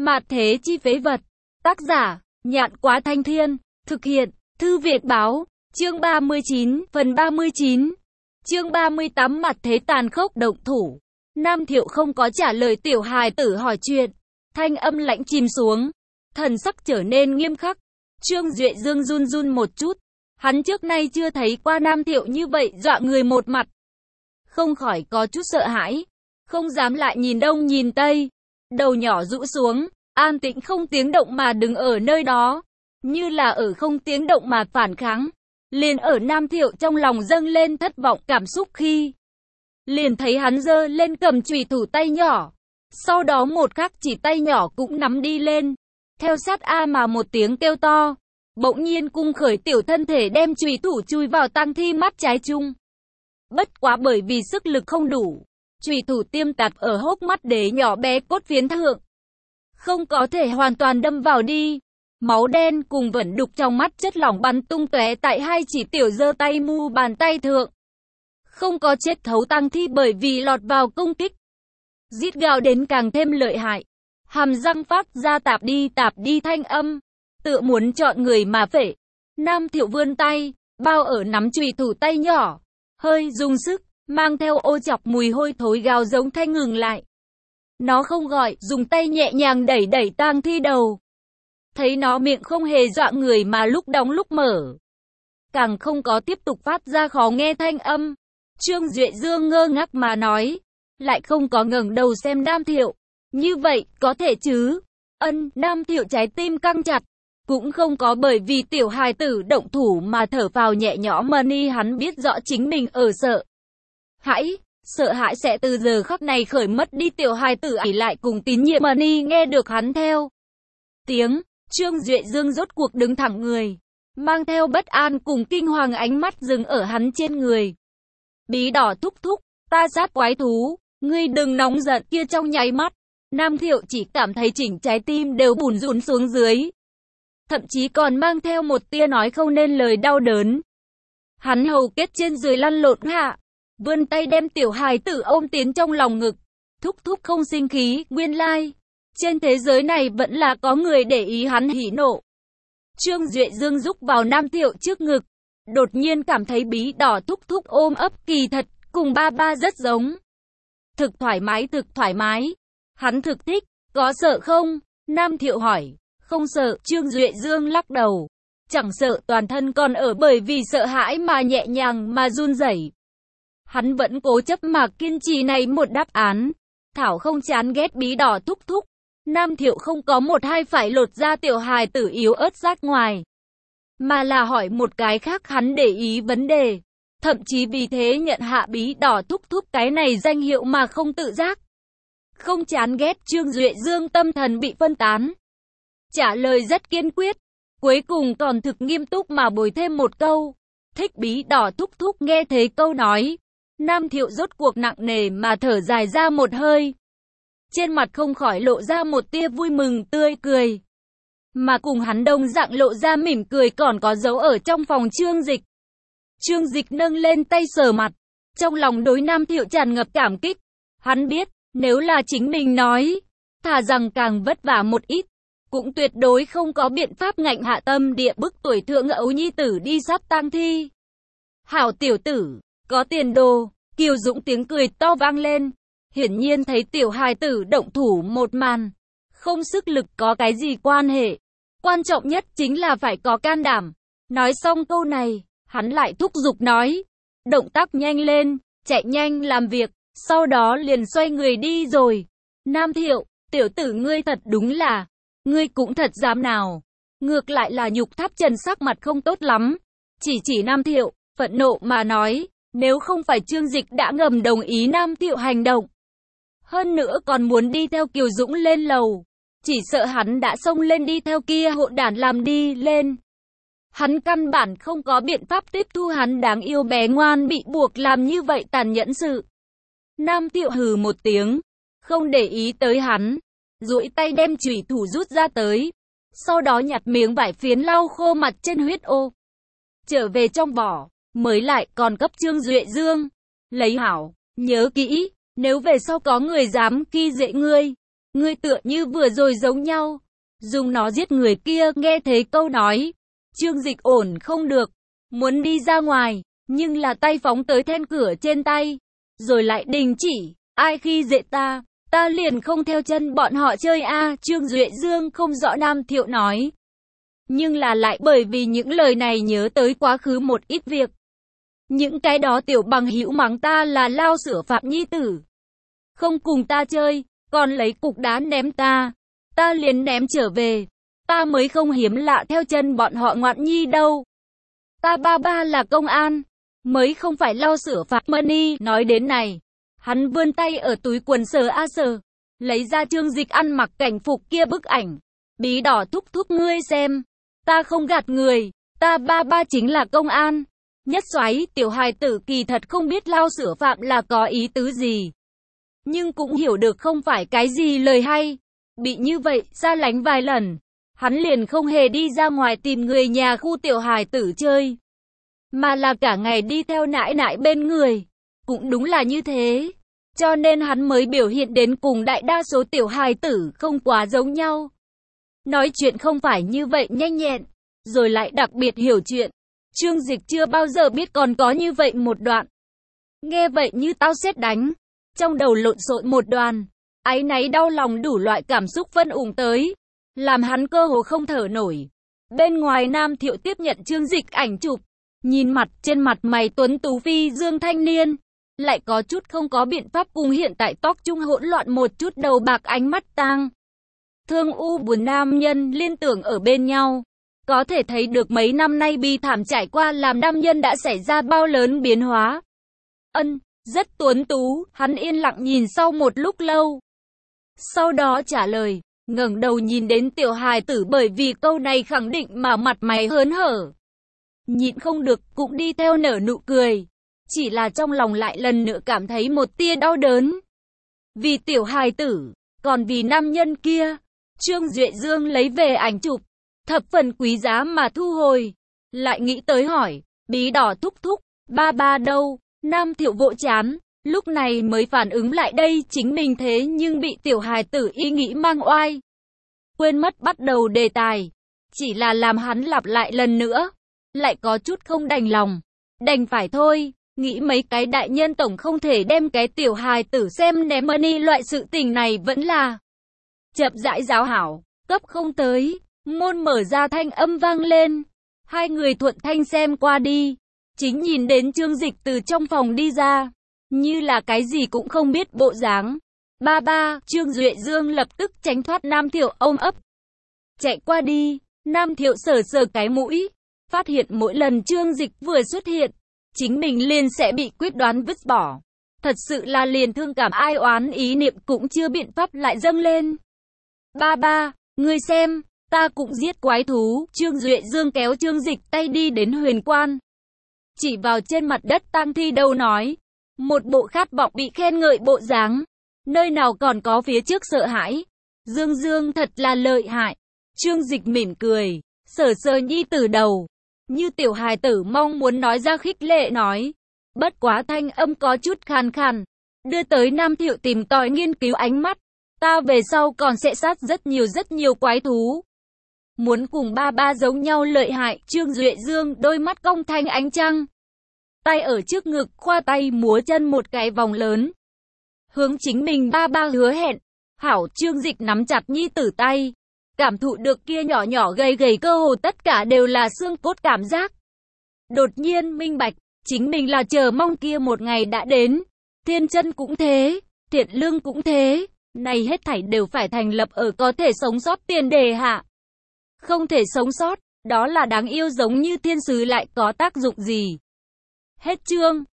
Mạt thế chi phế vật. Tác giả, Nhạn Quá Thanh Thiên. Thực hiện, Thư Việt Báo. Chương 39, phần 39. Chương 38 Mạt thế tàn khốc động thủ. Nam Thiệu không có trả lời tiểu hài tử hỏi chuyện. Thanh âm lạnh chìm xuống. Thần sắc trở nên nghiêm khắc. Trương Duệ Dương run run một chút. Hắn trước nay chưa thấy qua Nam Thiệu như vậy dọa người một mặt. Không khỏi có chút sợ hãi. Không dám lại nhìn đông nhìn tây. Đầu nhỏ rũ xuống, an tĩnh không tiếng động mà đứng ở nơi đó. Như là ở không tiếng động mà phản kháng. Liền ở Nam Thiệu trong lòng dâng lên thất vọng cảm xúc khi liền thấy hắn giơ lên cầm chùy thủ tay nhỏ. Sau đó một khắc chỉ tay nhỏ cũng nắm đi lên. Theo sát a mà một tiếng kêu to. Bỗng nhiên cung khởi tiểu thân thể đem chùy thủ chui vào tang thi mắt trái chung. Bất quá bởi vì sức lực không đủ. Chùy thủ tiêm tạt ở hốc mắt đế nhỏ bé cốt phiến thượng. Không có thể hoàn toàn đâm vào đi. Máu đen cùng vẫn đục trong mắt chất lỏng bắn tung tóe tại hai chỉ tiểu giơ tay mu bàn tay thượng. Không có chết thấu tang thi bởi vì lọt vào công kích. Rít gào đến càng thêm lợi hại. Hàm răng phát ra tạp đi thanh âm. Tựa muốn chọn người mà phệ. Nam Thiệu vươn tay, bao ở nắm chùy thủ tay nhỏ. Hơi dùng sức, mang theo ô chọc mùi hôi thối gào giống thanh ngừng lại. Nó không gọi, dùng tay nhẹ nhàng đẩy tang thi đầu. Thấy nó miệng không hề dọa người mà lúc đóng lúc mở. Càng không có tiếp tục phát ra khó nghe thanh âm. Trương Duệ Dương ngơ ngác mà nói. Lại không có ngẩng đầu xem Nam Thiệu. Như vậy, có thể chứ? Nam Thiệu trái tim căng chặt. Cũng không có bởi vì tiểu hài tử động thủ mà thở phào nhẹ nhõm mà ni hắn biết rõ chính mình ở sợ hãi sẽ từ giờ khắc này khởi mất đi tiểu hài tử ấy lại cùng tín nhiệm mà ni nghe được hắn theo. Tiếng, Trương Duệ Dương rốt cuộc đứng thẳng người, mang theo bất an cùng kinh hoàng ánh mắt dừng ở hắn trên người. Bí đỏ thúc thúc, ta sát quái thú, ngươi đừng nóng giận kia trong nháy mắt. Nam Thiệu chỉ cảm thấy chỉnh trái tim đều bùn rùn xuống dưới. Thậm chí còn mang theo một tia nói không nên lời đau đớn. Hắn hầu kết trên dưới lăn lộn hạ. Vươn tay đem tiểu hài tử ôm tiến trong lòng ngực. Thúc thúc không sinh khí, nguyên lai. Trên thế giới này vẫn là có người để ý hắn hỉ nộ. Trương Duệ Dương rúc vào Nam Thiệu trước ngực. Đột nhiên cảm thấy bí đỏ thúc thúc ôm ấp kỳ thật, cùng ba rất giống. Thực thoải mái. Hắn thực thích, có sợ không? Nam Thiệu hỏi. Không sợ, Trương Duệ Dương lắc đầu. Chẳng sợ, toàn thân còn ở bởi vì sợ hãi mà nhẹ nhàng mà run rẩy. Hắn vẫn cố chấp mà kiên trì này một đáp án. Thảo không chán ghét bí đỏ thúc thúc. Nam Thiệu không có một hai phải lột ra tiểu hài tử yếu ớt rát ngoài. Mà là hỏi một cái khác hắn để ý vấn đề. Thậm chí vì thế nhận hạ bí đỏ thúc thúc cái này danh hiệu mà không tự giác. Không chán ghét, Trương Duệ Dương tâm thần bị phân tán. Trả lời rất kiên quyết. Cuối cùng còn thực nghiêm túc mà bồi thêm một câu. Thích bí đỏ thúc thúc nghe thấy câu nói. Nam Thiệu rốt cuộc nặng nề mà thở dài ra một hơi. Trên mặt không khỏi lộ ra một tia vui mừng tươi cười. Mà cùng hắn đồng dạng lộ ra mỉm cười còn có dấu ở trong phòng Trương Dịch. Trương Dịch nâng lên tay sờ mặt. Trong lòng đối Nam Thiệu tràn ngập cảm kích. Hắn biết, nếu là chính mình nói, thà rằng càng vất vả một ít. Cũng tuyệt đối không có biện pháp ngạnh hạ tâm địa bức tuổi thượng ấu nhi tử đi sát tang thi. Hảo tiểu tử, có tiền đồ, Kiều Dũng tiếng cười to vang lên. Hiển nhiên thấy tiểu hài tử động thủ một màn. Không sức lực có cái gì quan hệ. Quan trọng nhất chính là phải có can đảm. Nói xong câu này, hắn lại thúc giục nói. Động tác nhanh lên, chạy nhanh làm việc, sau đó liền xoay người đi rồi. Nam Thiệu, tiểu tử ngươi thật đúng là, ngươi cũng thật dám nào. Ngược lại là Nhục Tháp Trần sắc mặt không tốt lắm. Chỉ Nam Thiệu, phẫn nộ mà nói, nếu không phải Trương Dịch đã ngầm đồng ý Nam Thiệu hành động. Hơn nữa còn muốn đi theo Kiều Dũng lên lầu. Chỉ sợ hắn đã xông lên đi theo kia hỗn đản làm đi lên. Hắn căn bản không có biện pháp tiếp thu hắn đáng yêu bé ngoan bị buộc làm như vậy tàn nhẫn sự. Nam Thiệu hừ một tiếng, không để ý tới hắn. Duỗi tay đem chùy thủ rút ra tới. Sau đó nhặt miếng vải phiến lau khô mặt trên huyết ô. Trở về trong vỏ, mới lại còn cấp Trương Duệ Dương. Lấy hảo, nhớ kỹ, nếu về sau có người dám khi dễ ngươi, Ngươi tựa như vừa rồi giống nhau, dùng nó giết người kia. Nghe thấy câu nói, Trương Dịch ổn không được, muốn đi ra ngoài, nhưng là tay phóng tới then cửa trên tay, rồi lại đình chỉ. Ai khi dễ ta, ta liền không theo chân bọn họ chơi a. Trương Duệ Dương không rõ Nam Thiệu nói, nhưng là lại bởi vì những lời này nhớ tới quá khứ một ít việc. Những cái đó tiểu bằng hữu mắng ta là lao sửa phạm nhi tử, không cùng ta chơi, còn lấy cục đá ném ta, ta liền ném trở về, ta mới không hiếm lạ theo chân bọn họ ngoạn nhi đâu. Ta ba ba là công an, mới không phải lao sửa phạm money. Nói đến này, hắn vươn tay ở túi quần sờ a sờ, lấy ra Trương Dịch ăn mặc cảnh phục kia bức ảnh. Bí đỏ thúc thúc ngươi xem, ta không gạt người, ta ba ba chính là công an. Nhất xoáy tiểu hài tử kỳ thật không biết lao sửa phạm là có ý tứ gì, nhưng cũng hiểu được không phải cái gì lời hay. Bị như vậy xa lánh vài lần, hắn liền không hề đi ra ngoài tìm người nhà khu tiểu hài tử chơi, mà là cả ngày đi theo nãi nãi bên người. Cũng đúng là như thế, cho nên hắn mới biểu hiện đến cùng đại đa số tiểu hài tử không quá giống nhau. Nói chuyện không phải như vậy nhanh nhẹn, rồi lại đặc biệt hiểu chuyện. Trương Dịch chưa bao giờ biết còn có như vậy một đoạn. Nghe vậy như tao sét đánh, trong đầu lộn xộn một đoàn, áy náy đau lòng đủ loại cảm xúc phân ủng tới, làm hắn cơ hồ không thở nổi. Bên ngoài Nam Thiệu tiếp nhận Trương Dịch ảnh chụp, nhìn mặt trên mặt mày tuấn tú phi dương thanh niên, lại có chút không có biện pháp cùng hiện tại tóc trung hỗn loạn một chút đầu bạc ánh mắt tang thương u buồn nam nhân liên tưởng ở bên nhau. Có thể thấy được mấy năm nay bi thảm trải qua làm nam nhân đã xảy ra bao lớn biến hóa. Rất tuấn tú. Hắn yên lặng nhìn sau một lúc lâu, sau đó trả lời, ngẩng đầu nhìn đến tiểu hài tử bởi vì câu này khẳng định mà mặt mày hớn hở, nhịn không được cũng đi theo nở nụ cười, chỉ là trong lòng lại lần nữa cảm thấy một tia đau đớn. Vì tiểu hài tử, còn vì nam nhân kia. Trương Duệ Dương lấy về ảnh chụp, thập phần quý giá mà thu hồi, lại nghĩ tới hỏi, bí đỏ thúc thúc, ba ba đâu? Nam Thiệu vỗ chán, lúc này mới phản ứng lại đây chính mình thế nhưng bị tiểu hài tử ý nghĩ mang oai, quên mất bắt đầu đề tài, chỉ là làm hắn lặp lại lần nữa, lại có chút không đành lòng, đành phải thôi, nghĩ mấy cái đại nhân tổng không thể đem cái tiểu hài tử xem ném money loại sự tình này vẫn là chậm rãi giáo hảo, cấp không tới. Môn mở ra thanh âm vang lên, hai người thuận thanh xem qua đi, chính nhìn đến Trương Dịch từ trong phòng đi ra, như là cái gì cũng không biết bộ dáng. Ba ba, Trương Duệ Dương lập tức tránh thoát Nam Thiệu ôm ấp, chạy qua đi. Nam Thiệu sờ sờ cái mũi, phát hiện mỗi lần Trương Dịch vừa xuất hiện, chính mình liền sẽ bị quyết đoán vứt bỏ. Thật sự là liền thương cảm ai oán ý niệm cũng chưa biện pháp lại dâng lên. Ba ba, ngươi xem, ta cũng giết quái thú. Trương Duệ Dương kéo Trương Dịch tay đi đến huyền quan, chỉ vào trên mặt đất tang thi đầu nói, một bộ khát vọng bị khen ngợi bộ dáng, nơi nào còn có phía trước sợ hãi. Dương Dương thật là lợi hại. Trương Dịch mỉm cười, sờ sờ nhi tử đầu, như tiểu hài tử mong muốn nói ra khích lệ nói, bất quá thanh âm có chút khàn khàn, đưa tới Nam Thiệu tìm tòi nghiên cứu ánh mắt. Ta về sau còn sẽ sát rất nhiều quái thú, muốn cùng ba ba giống nhau lợi hại. Trương Duệ Dương đôi mắt cong thanh ánh trăng, tay ở trước ngực khoa tay múa chân một cái vòng lớn, hướng chính mình ba ba hứa hẹn. Hảo. Trương Dịch nắm chặt nhi tử tay, cảm thụ được kia nhỏ nhỏ gầy gầy cơ hồ tất cả đều là xương cốt cảm giác. Đột nhiên minh bạch, chính mình là chờ mong kia một ngày đã đến. Thiên chân cũng thế, thiện lương cũng thế, này hết thảy đều phải thành lập ở có thể sống sót tiền đề hạ. Không thể sống sót, đó là đáng yêu giống như thiên sứ lại có tác dụng gì. Hết chương.